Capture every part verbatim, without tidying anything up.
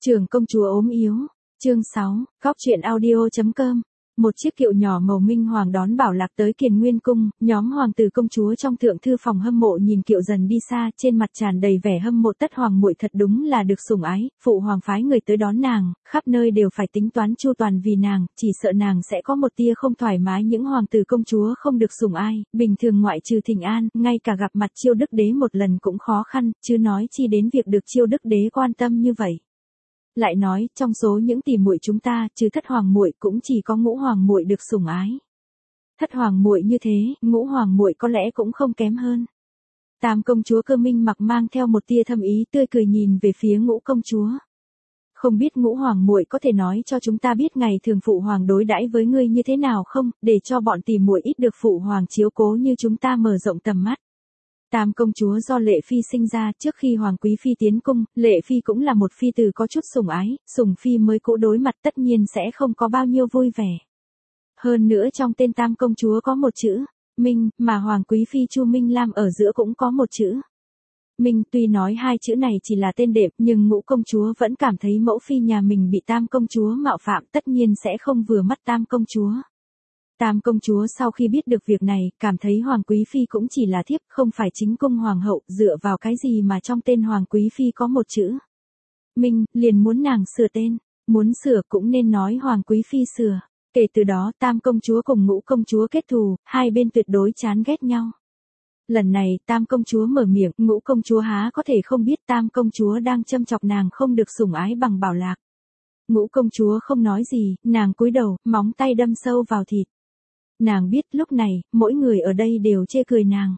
Trưởng công chúa ốm yếu, chương sáu, góc truyện audio chấm com. Một chiếc kiệu nhỏ màu minh hoàng đón Bảo Lạc tới Kiền Nguyên cung, nhóm hoàng tử công chúa trong thượng thư phòng hâm mộ nhìn kiệu dần đi xa, trên mặt tràn đầy vẻ hâm mộ. Tất hoàng muội thật đúng là được sủng ái, phụ hoàng phái người tới đón nàng, khắp nơi đều phải tính toán chu toàn vì nàng, chỉ sợ nàng sẽ có một tia không thoải mái. Những hoàng tử công chúa không được sủng ai, bình thường ngoại trừ thỉnh an, ngay cả gặp mặt Chiêu Đức Đế một lần cũng khó khăn, chứ nói chi đến việc được Chiêu Đức Đế quan tâm như vậy. Lại nói, trong số những tỷ muội chúng ta, trừ Thất hoàng muội cũng chỉ có Ngũ hoàng muội được sủng ái. Thất hoàng muội như thế, Ngũ hoàng muội có lẽ cũng không kém hơn. Tam công chúa Cơ Minh Mặc mang theo một tia thâm ý tươi cười nhìn về phía Ngũ công chúa. Không biết Ngũ hoàng muội có thể nói cho chúng ta biết ngày thường phụ hoàng đối đãi với ngươi như thế nào không, để cho bọn tỷ muội ít được phụ hoàng chiếu cố như chúng ta mở rộng tầm mắt. Tam công chúa do Lệ Phi sinh ra, trước khi Hoàng Quý Phi tiến cung, Lệ Phi cũng là một phi tử có chút sủng ái, sủng phi mới cũ đối mặt tất nhiên sẽ không có bao nhiêu vui vẻ. Hơn nữa trong tên Tam công chúa có một chữ Minh, mà Hoàng Quý Phi Chu Minh Lam ở giữa cũng có một chữ Minh. Tuy nói hai chữ này chỉ là tên đệm, nhưng Ngũ công chúa vẫn cảm thấy mẫu phi nhà mình bị Tam công chúa mạo phạm, tất nhiên sẽ không vừa mắt Tam công chúa. Tam công chúa sau khi biết được việc này, cảm thấy Hoàng Quý Phi cũng chỉ là thiếp, không phải chính cung hoàng hậu, dựa vào cái gì mà trong tên Hoàng Quý Phi có một chữ Minh, liền muốn nàng sửa tên, muốn sửa cũng nên nói Hoàng Quý Phi sửa. Kể từ đó Tam công chúa cùng Ngũ công chúa kết thù, hai bên tuyệt đối chán ghét nhau. Lần này Tam công chúa mở miệng, Ngũ công chúa há có thể không biết Tam công chúa đang châm chọc nàng không được sủng ái bằng Bảo Lạc. Ngũ công chúa không nói gì, nàng cúi đầu, móng tay đâm sâu vào thịt. Nàng biết lúc này, mỗi người ở đây đều chê cười nàng.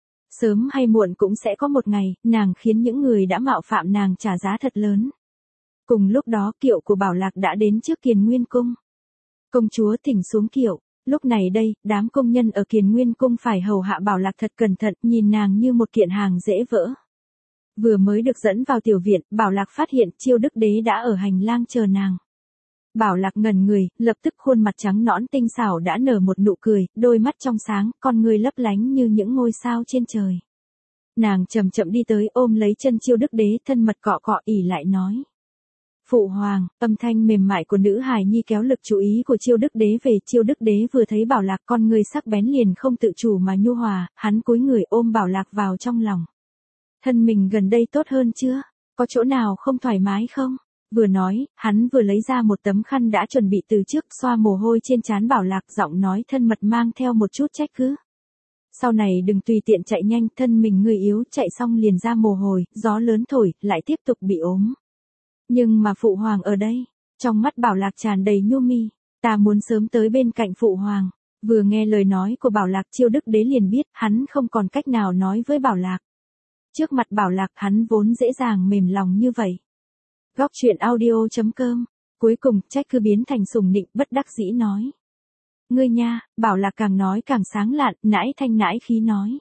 Sớm hay muộn cũng sẽ có một ngày, nàng khiến những người đã mạo phạm nàng trả giá thật lớn. Cùng lúc đó kiệu của Bảo Lạc đã đến trước Kiền Nguyên cung. Công chúa thỉnh xuống kiệu, lúc này đây, đám công nhân ở Kiền Nguyên cung phải hầu hạ Bảo Lạc thật cẩn thận, nhìn nàng như một kiện hàng dễ vỡ. Vừa mới được dẫn vào tiểu viện, Bảo Lạc phát hiện Chiêu Đức Đế đã ở hành lang chờ nàng. Bảo Lạc ngẩn người, lập tức khuôn mặt trắng nõn tinh xảo đã nở một nụ cười, đôi mắt trong sáng, con người lấp lánh như những ngôi sao trên trời. Nàng chậm chậm đi tới ôm lấy chân Chiêu Đức Đế, thân mật cọ cọ ỉ lại nói. Phụ hoàng, âm thanh mềm mại của nữ hài nhi kéo lực chú ý của Chiêu Đức Đế về. Chiêu Đức Đế vừa thấy Bảo Lạc, con người sắc bén liền không tự chủ mà nhu hòa, hắn cúi người ôm Bảo Lạc vào trong lòng. Thân mình gần đây tốt hơn chưa? Có chỗ nào không thoải mái không? Vừa nói, hắn vừa lấy ra một tấm khăn đã chuẩn bị từ trước, xoa mồ hôi trên trán Bảo Lạc, giọng nói thân mật mang theo một chút trách cứ. Sau này đừng tùy tiện chạy nhanh, thân mình người yếu, chạy xong liền ra mồ hôi, gió lớn thổi, lại tiếp tục bị ốm. Nhưng mà phụ hoàng ở đây, trong mắt Bảo Lạc tràn đầy nhu mi, ta muốn sớm tới bên cạnh phụ hoàng. Vừa nghe lời nói của Bảo Lạc, Chiêu Đức Đế liền biết, hắn không còn cách nào nói với Bảo Lạc. Trước mặt Bảo Lạc hắn vốn dễ dàng mềm lòng như vậy. Góc truyện audio chấm com. Cuối cùng, trách cứ biến thành sủng nịnh, bất đắc dĩ nói. Ngươi nha, Bảo Lạc càng nói càng sáng lạn, nãi thanh nãi khí nói.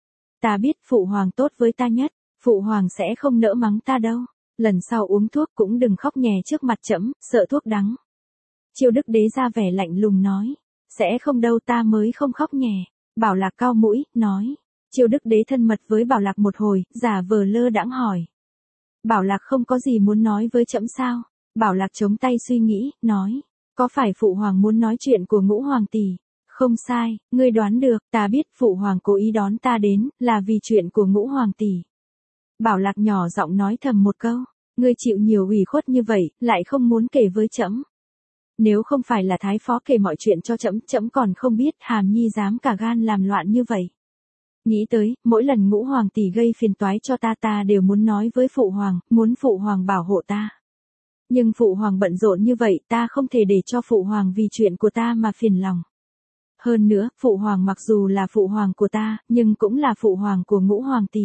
Ta biết phụ hoàng tốt với ta nhất, phụ hoàng sẽ không nỡ mắng ta đâu. Lần sau uống thuốc cũng đừng khóc nhè trước mặt trẫm, sợ thuốc đắng. Chiêu Đức Đế ra vẻ lạnh lùng nói. Sẽ không đâu, ta mới không khóc nhè. Bảo Lạc cau mũi, nói. Chiêu Đức Đế thân mật với Bảo Lạc một hồi, giả vờ lơ đãng hỏi. Bảo Lạc không có gì muốn nói với trẫm sao? Bảo Lạc chống tay suy nghĩ, nói. Có phải phụ hoàng muốn nói chuyện của Ngũ hoàng tỷ? Không sai, ngươi đoán được, ta biết phụ hoàng cố ý đón ta đến, là vì chuyện của Ngũ hoàng tỷ. Bảo Lạc nhỏ giọng nói thầm một câu. Ngươi chịu nhiều ủy khuất như vậy, lại không muốn kể với trẫm. Nếu không phải là thái phó kể mọi chuyện cho trẫm, trẫm còn không biết Hàm Nhi dám cả gan làm loạn như vậy. Nghĩ tới, mỗi lần Ngũ hoàng tỷ gây phiền toái cho ta ta đều muốn nói với phụ hoàng, muốn phụ hoàng bảo hộ ta. Nhưng phụ hoàng bận rộn như vậy, ta không thể để cho phụ hoàng vì chuyện của ta mà phiền lòng. Hơn nữa, phụ hoàng mặc dù là phụ hoàng của ta, nhưng cũng là phụ hoàng của Ngũ hoàng tỷ.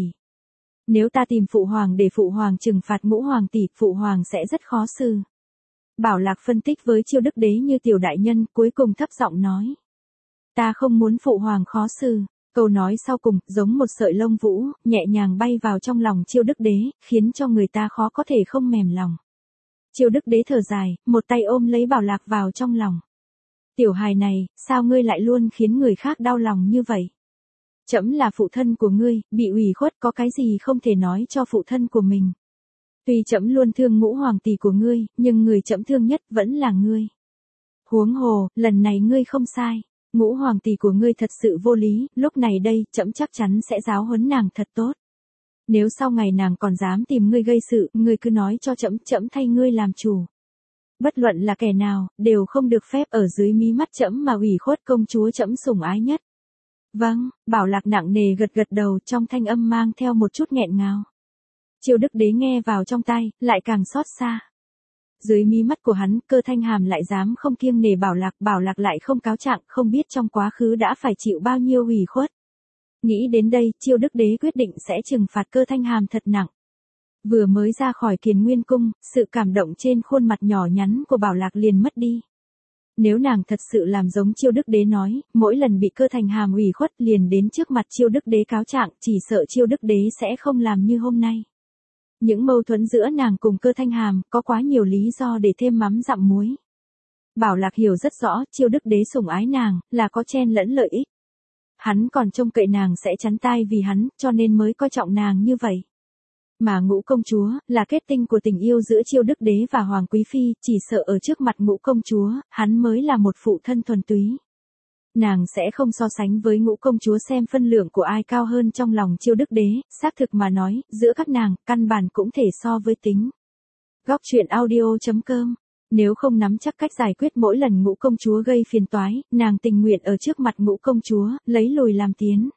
Nếu ta tìm phụ hoàng để phụ hoàng trừng phạt Ngũ hoàng tỷ, phụ hoàng sẽ rất khó xử. Bảo Lạc phân tích với Chiêu Đức Đế như tiểu đại nhân, cuối cùng thấp giọng nói. Ta không muốn phụ hoàng khó xử. Câu nói sau cùng, giống một sợi lông vũ, nhẹ nhàng bay vào trong lòng Chiêu Đức Đế, khiến cho người ta khó có thể không mềm lòng. Chiêu Đức Đế thở dài, một tay ôm lấy Bảo Lạc vào trong lòng. Tiểu hài này, sao ngươi lại luôn khiến người khác đau lòng như vậy? Trẫm là phụ thân của ngươi, bị ủy khuất có cái gì không thể nói cho phụ thân của mình. Tuy trẫm luôn thương ngũ hoàng tỷ của ngươi, nhưng người trẫm thương nhất vẫn là ngươi. Huống hồ, lần này ngươi không sai. Ngũ hoàng tỷ của ngươi thật sự vô lý, lúc này đây, trẫm chắc chắn sẽ giáo huấn nàng thật tốt. Nếu sau ngày nàng còn dám tìm ngươi gây sự, ngươi cứ nói cho trẫm, trẫm thay ngươi làm chủ. Bất luận là kẻ nào, đều không được phép ở dưới mí mắt trẫm mà ủy khuất công chúa trẫm sủng ái nhất. Vâng, Bảo Lạc nặng nề gật gật đầu, trong thanh âm mang theo một chút nghẹn ngào. Chiêu Đức Đế nghe vào trong tai, lại càng xót xa. Dưới mí mắt của hắn, Cơ Thanh Hàm lại dám không kiêng nể Bảo Lạc, Bảo Lạc lại không cáo trạng, không biết trong quá khứ đã phải chịu bao nhiêu ủy khuất. Nghĩ đến đây, Chiêu Đức Đế quyết định sẽ trừng phạt Cơ Thanh Hàm thật nặng. Vừa mới ra khỏi Kiền Nguyên Cung, sự cảm động trên khuôn mặt nhỏ nhắn của Bảo Lạc liền mất đi. Nếu nàng thật sự làm giống Chiêu Đức Đế nói, mỗi lần bị Cơ Thanh Hàm ủy khuất liền đến trước mặt Chiêu Đức Đế cáo trạng, chỉ sợ Chiêu Đức Đế sẽ không làm như hôm nay. Những mâu thuẫn giữa nàng cùng Cơ Thanh Hàm có quá nhiều lý do để thêm mắm dặm muối. Bảo Lạc hiểu rất rõ, Chiêu Đức Đế sủng ái nàng, là có chen lẫn lợi ích. Hắn còn trông cậy nàng sẽ chắn tai vì hắn, cho nên mới coi trọng nàng như vậy. Mà Ngũ công chúa, là kết tinh của tình yêu giữa Chiêu Đức Đế và Hoàng Quý Phi, chỉ sợ ở trước mặt Ngũ công chúa, hắn mới là một phụ thân thuần túy. Nàng sẽ không so sánh với Ngũ công chúa xem phân lượng của ai cao hơn trong lòng Chiêu Đức Đế, xác thực mà nói, giữa các nàng, căn bản cũng thể so với tính. Góc truyện audio chấm com. Nếu không nắm chắc cách giải quyết mỗi lần Ngũ công chúa gây phiền toái, nàng tình nguyện ở trước mặt Ngũ công chúa, lấy lùi làm tiến.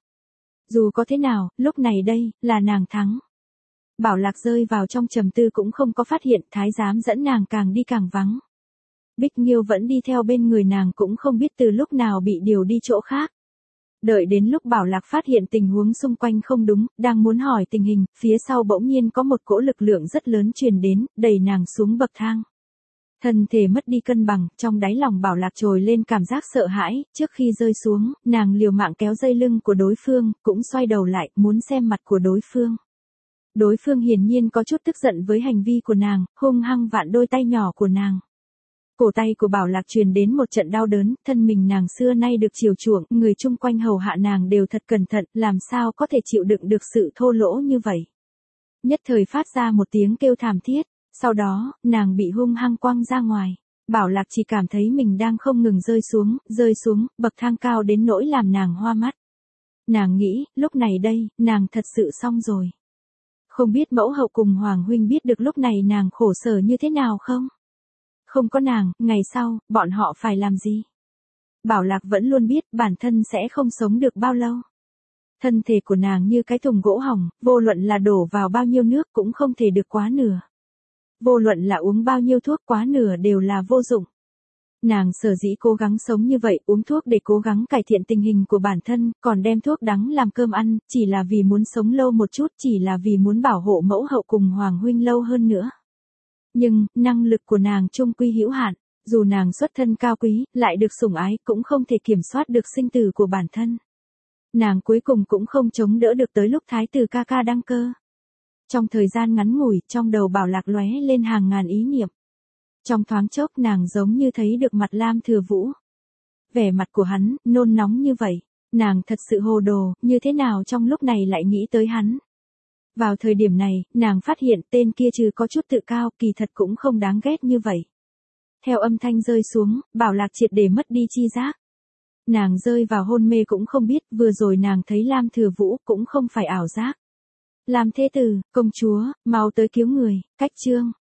Dù có thế nào, lúc này đây, là nàng thắng. Bảo Lạc rơi vào trong trầm tư cũng không có phát hiện thái giám dẫn nàng càng đi càng vắng. Bích Nghiêu vẫn đi theo bên người nàng cũng không biết từ lúc nào bị điều đi chỗ khác. Đợi đến lúc Bảo Lạc phát hiện tình huống xung quanh không đúng, đang muốn hỏi tình hình, phía sau bỗng nhiên có một cỗ lực lượng rất lớn truyền đến, đẩy nàng xuống bậc thang. Thân thể mất đi cân bằng, trong đáy lòng Bảo Lạc trồi lên cảm giác sợ hãi, trước khi rơi xuống, nàng liều mạng kéo dây lưng của đối phương, cũng xoay đầu lại, muốn xem mặt của đối phương. Đối phương hiển nhiên có chút tức giận với hành vi của nàng, hung hăng vạn đôi tay nhỏ của nàng. Cổ tay của Bảo Lạc truyền đến một trận đau đớn, thân mình nàng xưa nay được chiều chuộng, người chung quanh hầu hạ nàng đều thật cẩn thận, làm sao có thể chịu đựng được sự thô lỗ như vậy. Nhất thời phát ra một tiếng kêu thảm thiết, sau đó, nàng bị hung hăng quăng ra ngoài. Bảo Lạc chỉ cảm thấy mình đang không ngừng rơi xuống, rơi xuống, bậc thang cao đến nỗi làm nàng hoa mắt. Nàng nghĩ, lúc này đây, nàng thật sự xong rồi. Không biết mẫu hậu cùng Hoàng huynh biết được lúc này nàng khổ sở như thế nào không? Không có nàng, ngày sau, bọn họ phải làm gì? Bảo Lạc vẫn luôn biết bản thân sẽ không sống được bao lâu. Thân thể của nàng như cái thùng gỗ hỏng, vô luận là đổ vào bao nhiêu nước cũng không thể được quá nửa. Vô luận là uống bao nhiêu thuốc quá nửa đều là vô dụng. Nàng sở dĩ cố gắng sống như vậy, uống thuốc để cố gắng cải thiện tình hình của bản thân, còn đem thuốc đắng làm cơm ăn, chỉ là vì muốn sống lâu một chút, chỉ là vì muốn bảo hộ mẫu hậu cùng Hoàng huynh lâu hơn nữa. Nhưng, năng lực của nàng chung quy hữu hạn, dù nàng xuất thân cao quý, lại được sủng ái, cũng không thể kiểm soát được sinh tử của bản thân. Nàng cuối cùng cũng không chống đỡ được tới lúc thái tử ca ca đăng cơ. Trong thời gian ngắn ngủi, trong đầu Bảo Lạc lóe lên hàng ngàn ý niệm. Trong thoáng chốc nàng giống như thấy được mặt Lam Thừa Vũ. Vẻ mặt của hắn, nôn nóng như vậy, nàng thật sự hồ đồ, như thế nào trong lúc này lại nghĩ tới hắn. Vào thời điểm này, nàng phát hiện tên kia trừ có chút tự cao, kỳ thật cũng không đáng ghét như vậy. Theo âm thanh rơi xuống, Bảo Lạc triệt để mất đi chi giác. Nàng rơi vào hôn mê cũng không biết, vừa rồi nàng thấy Lam Thừa Vũ cũng không phải ảo giác. Lam thế tử, công chúa, mau tới cứu người, cách chương.